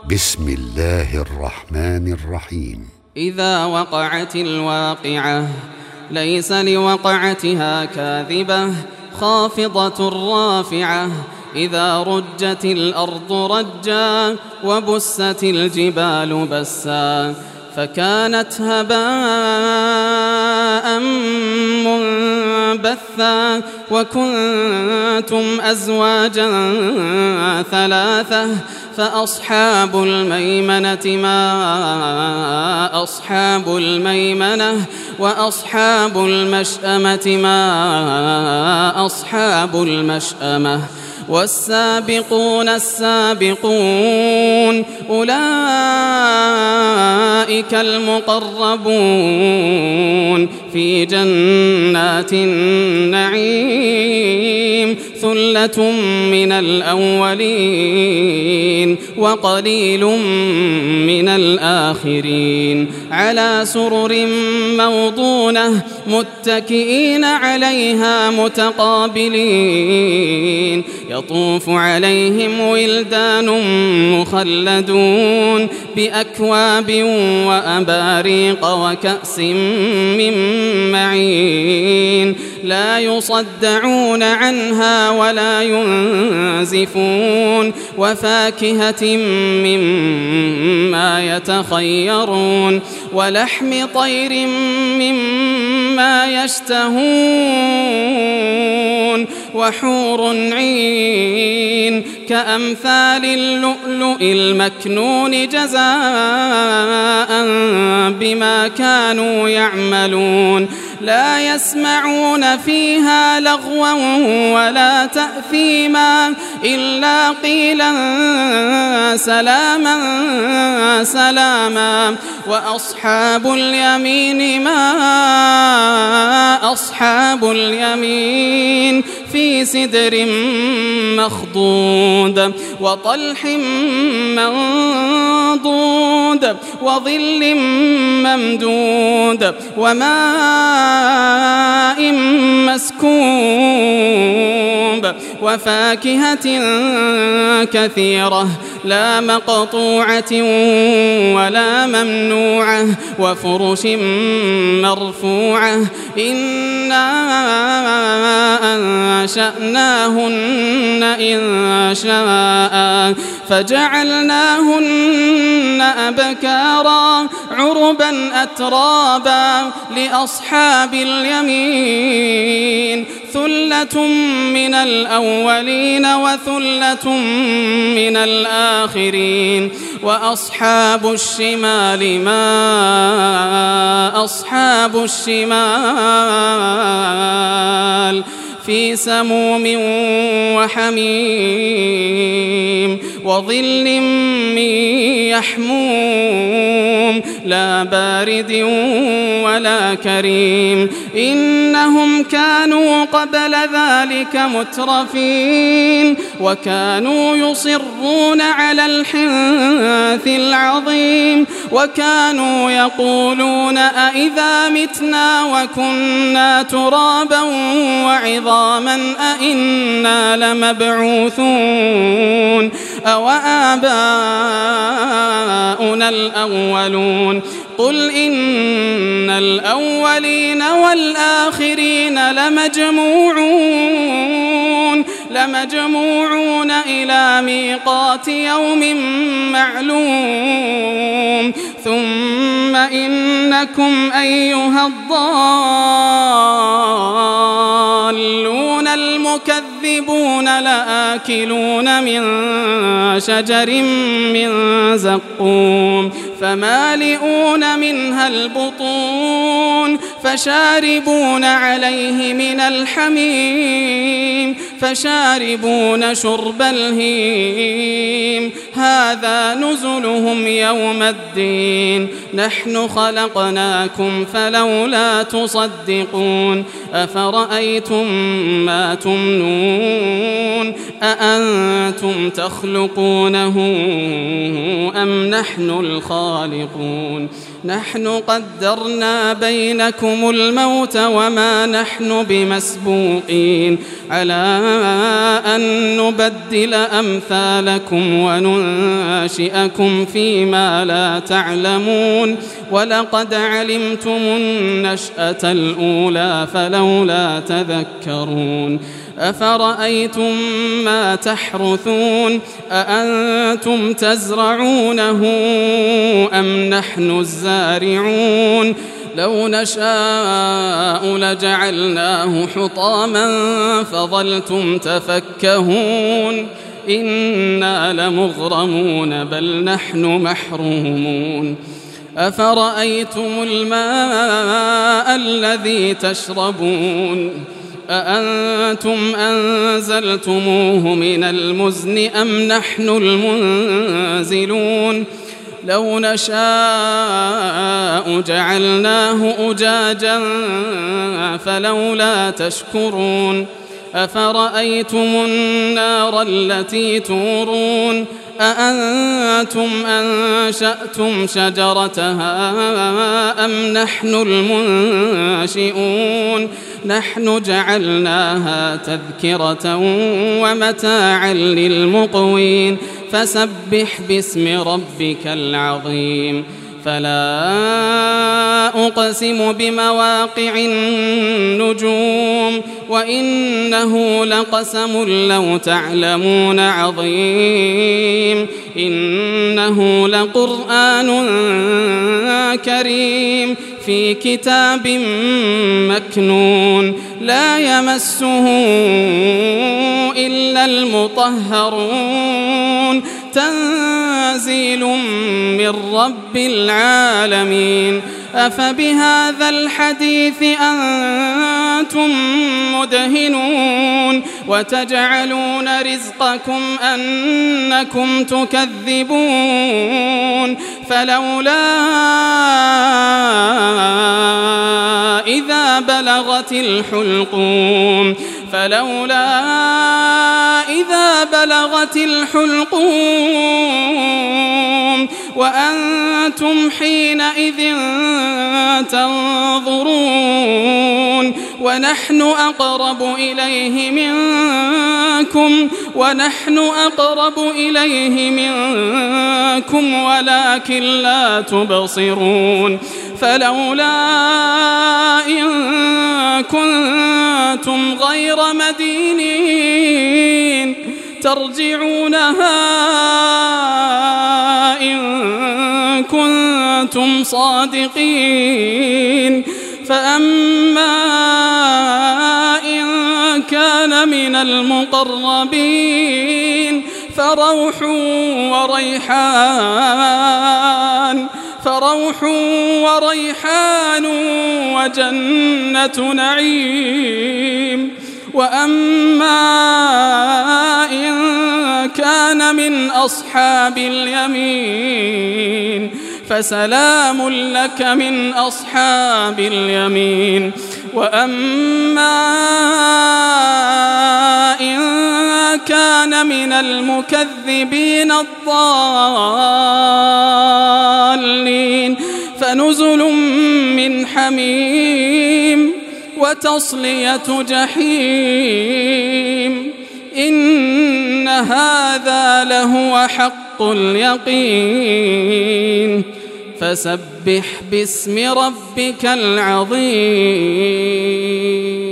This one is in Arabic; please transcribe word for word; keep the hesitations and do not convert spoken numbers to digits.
بسم الله الرحمن الرحيم. إذا وقعت الواقعة ليس لوقعتها كاذبة خافضة رافعة إذا رجت الأرض رجا وبست الجبال بسا فكانت هباء منبثا وكنتم أزواجا ثلاثة فأصحاب الميمنة ما أصحاب الميمنة وأصحاب المشأمة ما أصحاب المشأمة والسابقون السابقون أولئك المقربون في جنات النعيم ثلة من الأولين وقليل من الآخرين على سرر موضونة متكئين عليها متقابلين يطوف عليهم ولدان مخلدون بأكواب وأباريق وكأس من معين لا يصدعون عنها ولا ينزفون وفاكهة مما يتخيرون ولحم طير مما يشتهون وحور عين كأمثال اللؤلؤ المكنون جزاء بما كانوا يعملون لا يسمعون فيها لغوا ولا تأثيما إلا قيلا سلاما سلاما وأصحاب اليمين ما أصحاب اليمين في سدر مخضود وطلح منضود وظل ممدود وماء مسكوب وفاكهة كثيرة لا مقطوعة ولا ممنوعة وفرش مرفوعة إنا أنشأناهن إن شاء فجعلناهن أبكارا عربا أترابا لأصحاب اليمين ثلة من الأولين وثلة من الآخرين وأصحاب الشمال ما أصحاب الشمال في سموم وحميم وظل من يحموم لا بارد ولا كريم إنهم كانوا قبل ذلك مترفين وكانوا يصرون على الحنث العظيم وكانوا يقولون أئذا متنا وكنا ترابا وعظاما أئنا لمبعوثون أو آباؤنا الأولون قل إن الأولين والآخرين لمجموعون لمجموعون إلى ميقات يوم معلوم ثم إنكم أيها الضالون المكذبون لآكلون من شجر من زقوم فمالئون منها البطون فشاربون عليه من الحميم فشاربون شرب الهيم هذا نزلهم يوم الدين نحن خلقناكم فلولا تصدقون أفرأيتم ما تمنون أأنتم تخلقونه أم نحن الخالقون نحن قدرنا بينكم الموت وما نحن بمسبوقين على أن نبدل أمثالكم وننشئكم فيما لا تعلمون ولقد علمتم النشأة الأولى فلولا تذكرون أفرأيتم ما تحرثون أأنتم تزرعونه أم نحن الزارعون لو نشاء لجعلناه حطاما فظلتم تفكهون إنا لمغرمون بل نحن محرومون أفرأيتم الماء الذي تشربون أأنتم أنزلتموه من المزن أم نحن المنزلون لو نشاء جعلناه أجاجا فلولا تشكرون أفرأيتم النار التي تورون أأنتم أنشأتم شجرتها أم نحن المنشئون نحن جعلناها تذكرة ومتاعا للمقوين فسبح باسم ربك العظيم فلا أقسم بمواقع النجوم وإنه لقسم لو تعلمون عظيم إنه لقرآن كريم في كتاب مكنون لا يمسه إلا المطهرون تنزيل من رب العالمين أفبهذا الحديث أنتم مدهنون وتجعلون رزقكم أنكم تكذبون فلولا إذا بلغت الحلقوم فلولا إذا بلغت الحلقوم وأنتم حينئذ تنظرون ونحن أقرب إليه منكم ونحن أقرب إليه منكم ولكن لا تبصرون فلولا إن كنتم غير مدينين ترجعونها إن كنتم صادقين فأما إن كان من المقربين فروح وريحان فروح وريحان وجنة نعيم وأما إن كان من أصحاب اليمين فسلام لك من أصحاب اليمين وأما إن كان من المكذبين الضالين فنزل من حميم وتصلية جحيم إن هذا لهو حق اليقين فسبح باسم ربك العظيم.